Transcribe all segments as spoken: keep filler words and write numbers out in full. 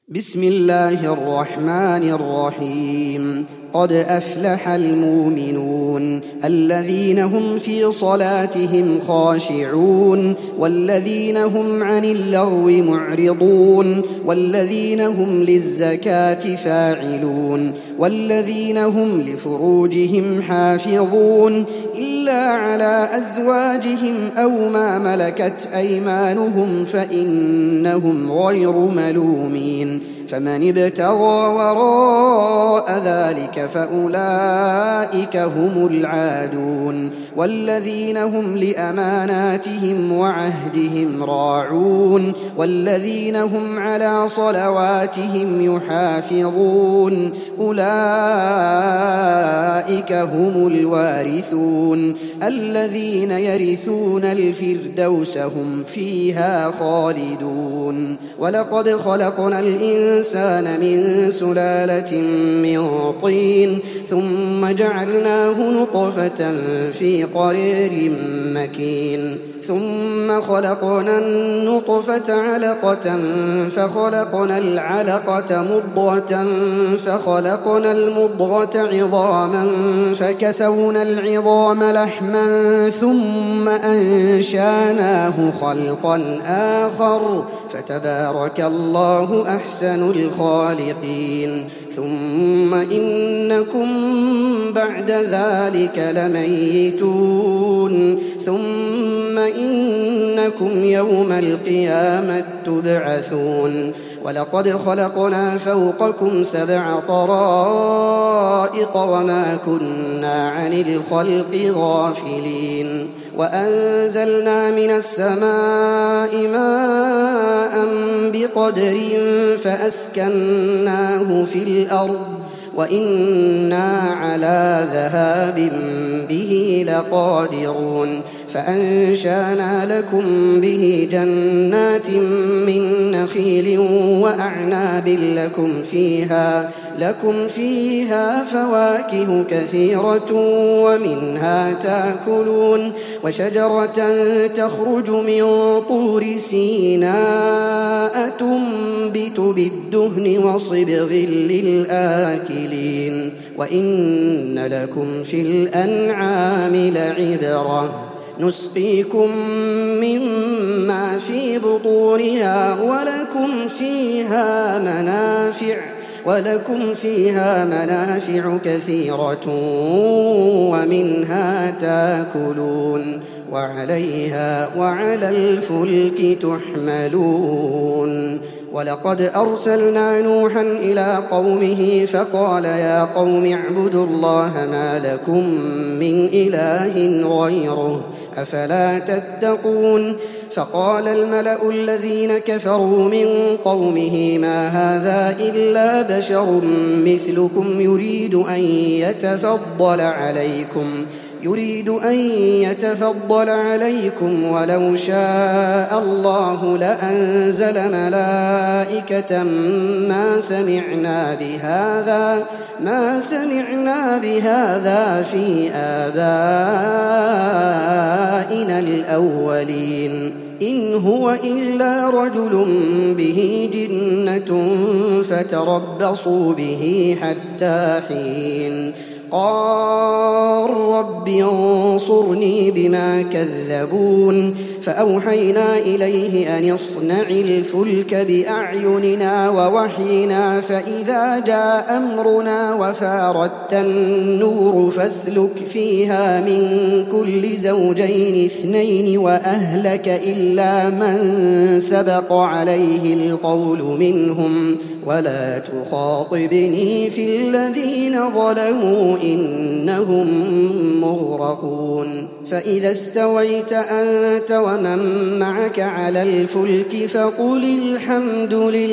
بسم الله الرحمن الرحيم قد أفلح المؤمنون الذين هم في صلاتهم خاشعون والذين هم عن اللغو معرضون والذين هم للزكاة فاعلون والذين هم لفروجهم حافظون إلا على أزواجهم أو ما ملكت أيمانهم فإنهم غير ملومين فمن ابتغى وراء ذلك فأولئك هم العادون والذين هم لأماناتهم وعهدهم راعون والذين هم على صلواتهم يحافظون أولئك هم الوارثون الذين يرثون الفردوس هم فيها خالدون ولقد خلقنا الإنسان من سلالة من طين ثم جعلناه نطفة في قرير مكين ثم خلقنا النطفة علقة فخلقنا العلقة مضغة فخلقنا المضغة عظاما فكسونا العظام لحما ثم أنشاناه خلقا آخر فتبارك الله أحسن الخالقين ثم إنكم بعد ذلك لميتون ثم إنكم يوم القيامة تبعثون ولقد خلقنا فوقكم سبع طرائق وما كنا عن الخلق غافلين وأنزلنا من السماء ماء بقدر فأسكناه في الأرض وإنا على ذهاب به لقادرون فأنشأنا لكم به جنات من نخيل وأعناب لكم فيها لكم فيها فواكه كثيرة ومنها تأكلون وشجرة تخرج من طور سيناء تنبت بالدهن وصبغ للآكلين وإن لكم في الأنعام لعبرة نسقيكم مما في بطونها ولكم فيها منافع ولكم فيها منافع كثيرة ومنها تأكلون وعليها وعلى الفلك تحملون ولقد أرسلنا نوحا إلى قومه فقال يا قوم اعبدوا الله ما لكم من إله غيره أفلا تتقون فقال الملأ الذين كفروا من قومه ما هذا إلا بشر مثلكم يريد أن يتفضل عليكم يريد أن يتفضل عليكم ولو شاء الله لأنزل ملائكة ما سمعنا بهذا ما سمعنا بهذا في آبائنا الأولين إن هو إلا رجل به جنة فتربصوا به حتى حين قال رب انصرني بما كذبون فأوحينا إليه أن اصنع الفلك بأعيننا ووحينا فإذا جاء أمرنا وفاردت النور فاسلك فيها من كل زوجين اثنين وأهلك إلا من سبق عليه القول منهم ولا تخاطبني في الذين ظلموا إنهم مغرقون فإذا استويت أنت ومن معك على الفلك فقل الحمد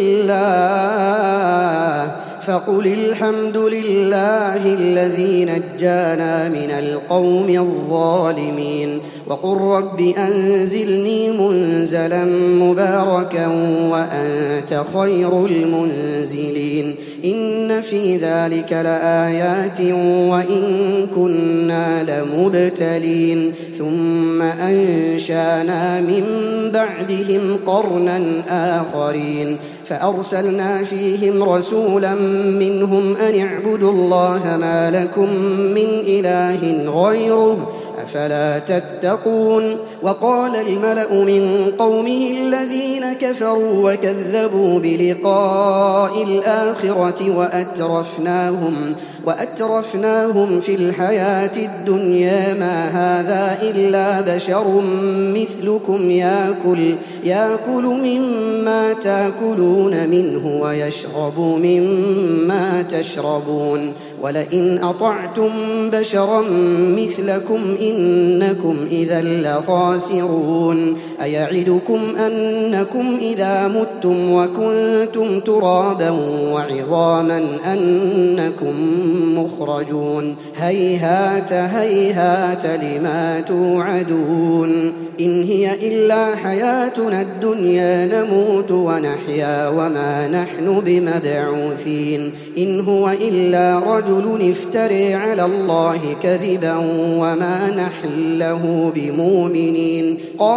لله فقل الحمد لله الذي نجانا من القوم الظالمين وقل رب أنزلني منزلا مباركا وأنت خير المنزلين إن في ذلك لآيات وإن كنا لمبتلين ثم أنشأنا من بعدهم قرنا آخرين فأرسلنا فيهم رسولا منهم أن اعبدوا الله ما لكم من إله غيره أفلا تتقون وقال الملأ من قومه الذين كفروا وكذبوا بلقاء الآخرة وأترفناهم وأترفناهم في الحياة الدنيا ما هذا إلا بشر مثلكم يأكل يأكل مما تأكلون منه ويشرب مما تشربون ولئن أطعتم بشرا مثلكم إنكم إذا لخاسرون أيعدكم أنكم إذا متم وكنتم ترابا وعظاما أنكم مخرجون هيهات هيهات لما توعدون إن هي إلا حياتنا الدنيا نموت ونحيا وما نحن بمبعوثين إن هو إلا رجل افتري على الله كذبا وما نحن له بمؤمنين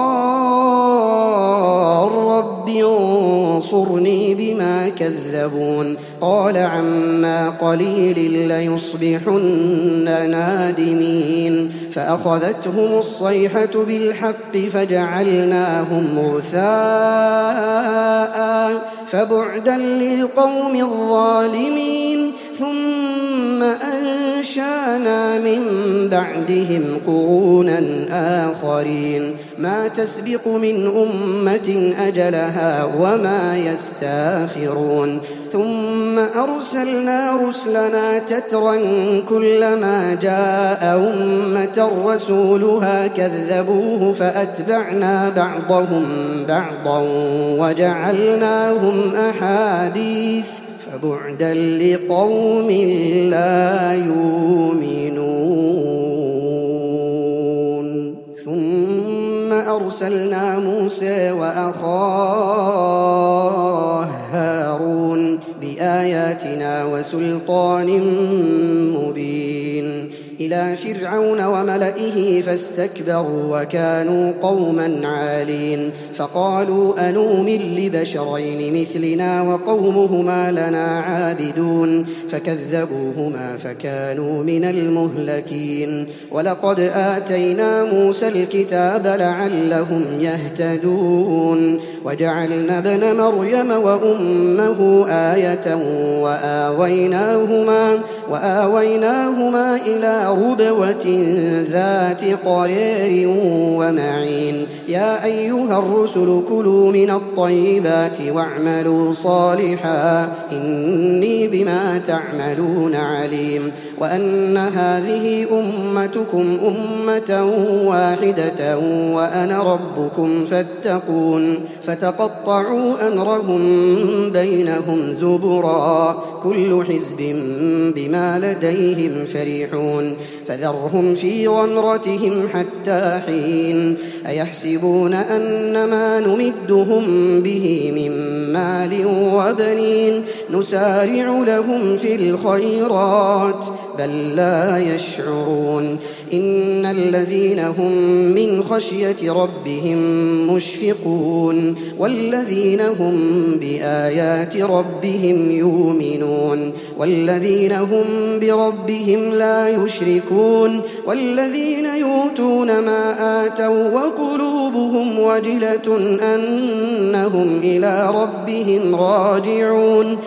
قال رب انصرني بما كذبون قال عما قليل ليصبحن نادمين فأخذتهم الصيحة بالحق فجعلناهم غثاء فبعدا للقوم الظالمين ثم أنشأنا من بعدهم قرونا آخرين ما تسبق من أمة أجلها وما يستاخرون ثم أرسلنا رسلنا تترا كلما جاء أمة رسولها كذبوه فأتبعنا بعضهم بعضا وجعلناهم أحاديث فبعدا لقوم لا يؤمنون ثم أرسلنا موسى وأخاه هارون بآياتنا وسلطان مبين إلى فرعون وملئه فاستكبروا وكانوا قوما عالين فقالوا أنؤمن لبشرين مثلنا وقومهما لنا عابدون فكذبوهما فكانوا من المهلكين ولقد آتينا موسى الكتاب لعلهم يهتدون وجعلنا ابن مريم وأمه آية وآويناهما وآويناهما إلى ربوة ذات قرار ومعين يا أيها الرسل كلوا من الطيبات واعملوا صالحا إني بما تعملون عليم وأن هذه أمتكم أمة واحدة وأنا ربكم فاتقون فتقطعوا أمرهم بينهم زبرا كل حزب بما لديهم فرحون فذرهم في غمرتهم حتى حين أيحسبون أنما نمدهم به من مال وبنين نسارع لهم في الخيرات بل لا يشعرون إن الذين هم من خشية ربهم مشفقون والذين هم بآيات ربهم يؤمنون والذين هم بربهم لا يشركون والذين يؤتون ما آتوا وقلوبهم وجلة أنهم إلى ربهم راجعون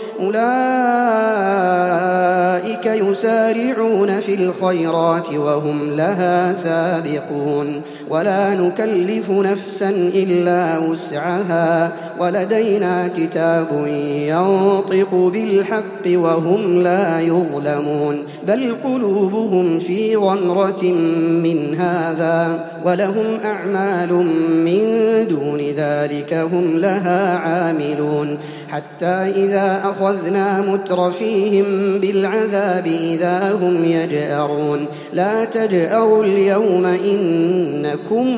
أولئك يسارعون في الخيرات وهم لها سابقون ولا نكلف نفسا إلا وسعها ولدينا كتاب ينطق بالحق وهم لا يظلمون بل قلوبهم في غمرة من هذا ولهم أعمال من دون ذلك هم لها عاملون حتى إذا أخذنا مترفيهم بالعذاب إذا هم يجأرون لا تجأروا اليوم إنكم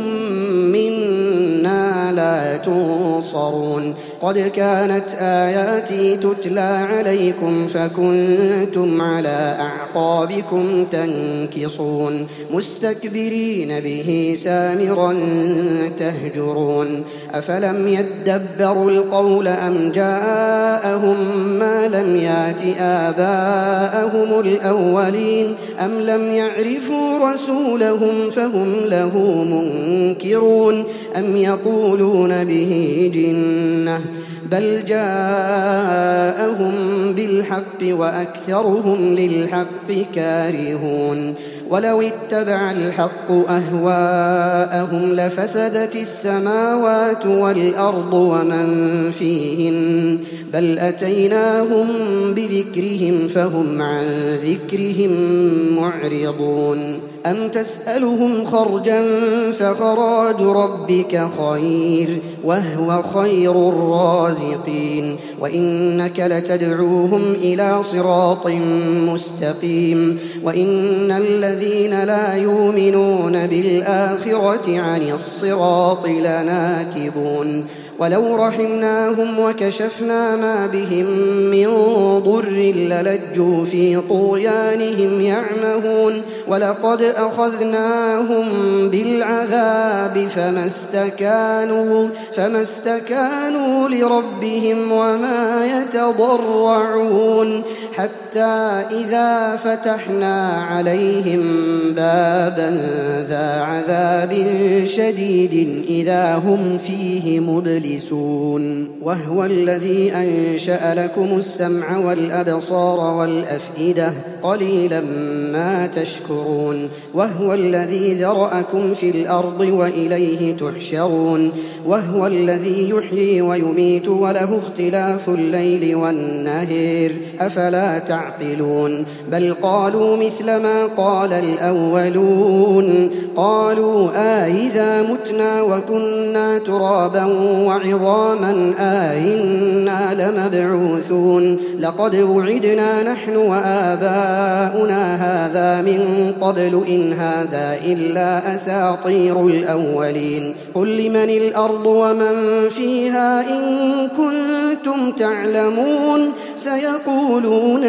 منا لا تنصرون قد كانت آياتي تتلى عليكم فكنتم على أعقابكم تنكصون مستكبرين به سامرا تهجرون أفلم يدبروا القول أم جاءهم ما لم يات آباءهم الأولين أم لم يعرفوا رسولهم فهم له منكرون أم يقولون به جنة بل جاءهم بالحق وأكثرهم للحق كارهون ولو اتبع الحق أهواءهم لفسدت السماوات والأرض ومن فيهن بل أتيناهم بذكرهم فهم عن ذكرهم معرضون أم تسألهم خرجا فخراج ربك خير وهو خير الرازقين وإنك لتدعوهم إلى صراط مستقيم وإن الذين لا يؤمنون بالآخرة عن الصراط لناكبون ولو رحمناهم وكشفنا ما بهم من ضر للجوا في طغيانهم يعمهون ولقد أخذناهم بالعذاب فما استكانوا فما استكانوا لربهم وما يتضرعون حتى إذا فتحنا عليهم بابا ذا عذاب شديد إذا هم فيه مبلسون وهو الذي أنشأ لكم السمع والأبصار والأفئدة قليلا ما تشكرون وهو الذي ذرأكم في الأرض وإليه تحشرون وهو الذي يحيي ويميت وله اختلاف الليل والنهار أفلا تعقلون بل قالوا مثل ما قال الأولون قالوا آئذا متنا وكنا ترابا وعظاما آئنا لمبعوثون لقد وعدنا نحن وآباؤنا هذا من قبل إن هذا إلا أساطير الأولين قل لمن الأرض ومن فيها إن كنتم تعلمون سيقولون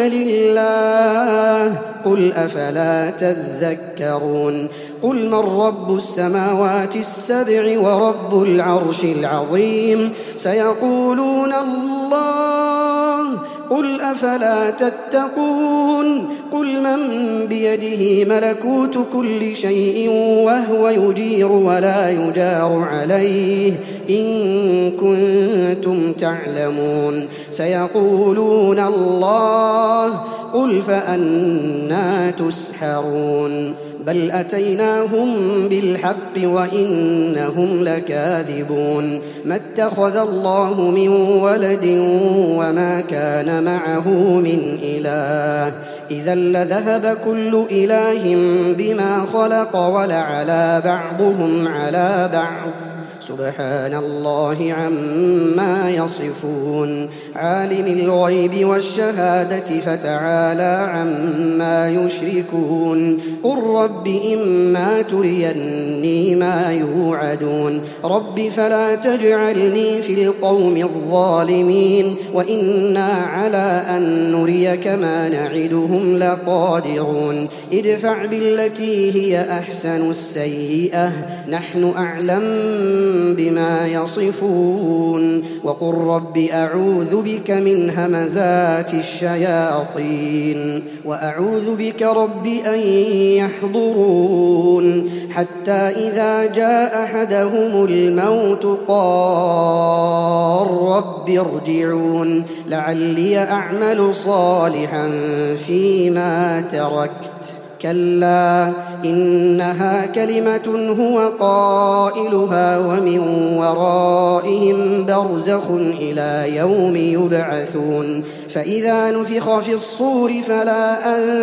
لله قل أفلا تذكرون قل من رب السماوات السبع ورب العرش العظيم سيقولون الله قل أفلا تتقون قل من بيده ملكوت كل شيء وهو يجير ولا يجار عليه إن كنتم تعلمون سيقولون الله قل فأنى تسحرون بل أتيناهم بالحق وإنهم لكاذبون ما اتخذ الله من ولد وما كان معه من إله إذا لذهب كل إله بما خلق ولعلى بعضهم على بعض سبحان الله عما يصفون عالم الغيب والشهادة فتعالى عما يشركون قل رب إما تريني ما يوعدون رب فلا تجعلني في القوم الظالمين وإنا على أن نريك ما نعدهم لقادرون ادفع بالتي هي أحسن السيئة نحن أعلم بما يصفون وقل رب أعوذ بك من همزات الشياطين وأعوذ بك رب أن يحضرون حتى إذا جاء أحدهم الموت قال رب ارجعون لعلي أعمل صالحا فيما تركت كلا إنها كلمة هو قائلها ومن ورائهم برزخ إلى يوم يبعثون فإذا نفخ في الصور فلا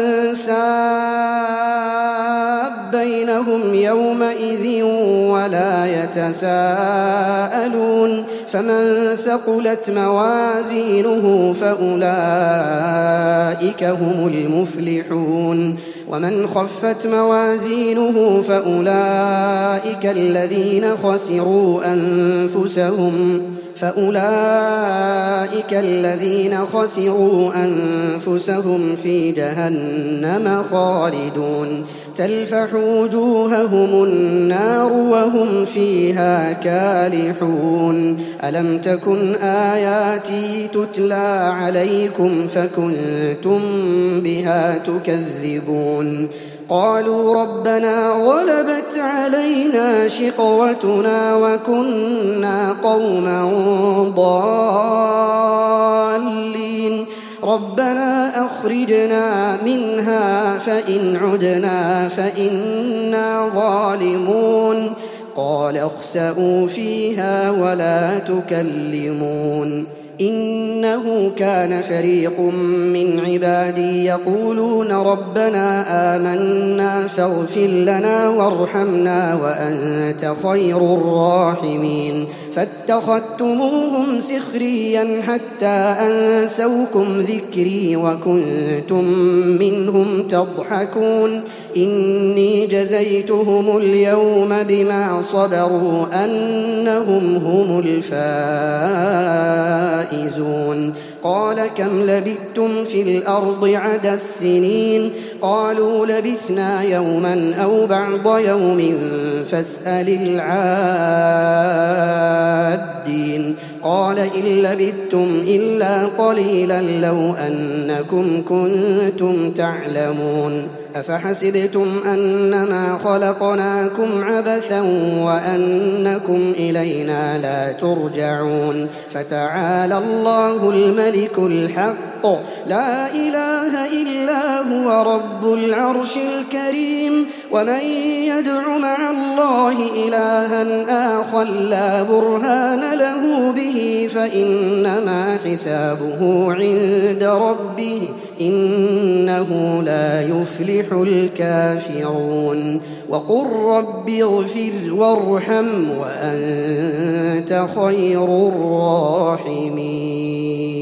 أنساب بينهم يومئذ ولا يتساءلون فمن ثقلت موازينه فأولئك هم المفلحون ومن خفت موازينه فأولئك الذين خسروا أنفسهم فأولئك الذين خسروا أنفسهم في جهنم خالدون تلفح وجوههم النار وهم فيها كالحون ألم تكن آياتي تتلى عليكم فكنتم بها تكذبون قالوا ربنا غلبت علينا شقوتنا وكنا قوما ضالين ربنا أخرجنا منها فإن عدنا فإنا ظالمون قال اخسئوا فيها ولا تكلمون إنه كان فريق من عبادي يقولون ربنا آمنا فاغفر لنا وارحمنا وأنت خير الراحمين فاتخذتموهم سخريا حتى أنسوكم ذكري وكنتم منهم تضحكون إني جزيتهم اليوم بما صبروا أنهم هم الفائزون قال كم لبثتم في الأرض عدد السنين قالوا لبثنا يوما أو بعض يوم فاسأل العادين قال إن لبثتم إلا قليلا لو أنكم كنتم تعلمون أفحسبتم أنما خلقناكم عبثا وأنكم إلينا لا ترجعون فتعالى الله الملك الحق لا إله إلا هو رب العرش الكريم ومن يدع مع الله إلها آخر لا برهان له به فإنما حسابه عند ربه إنه لا يفلح الكافرون وقل رب اغفر وارحم وأنت خير الراحمين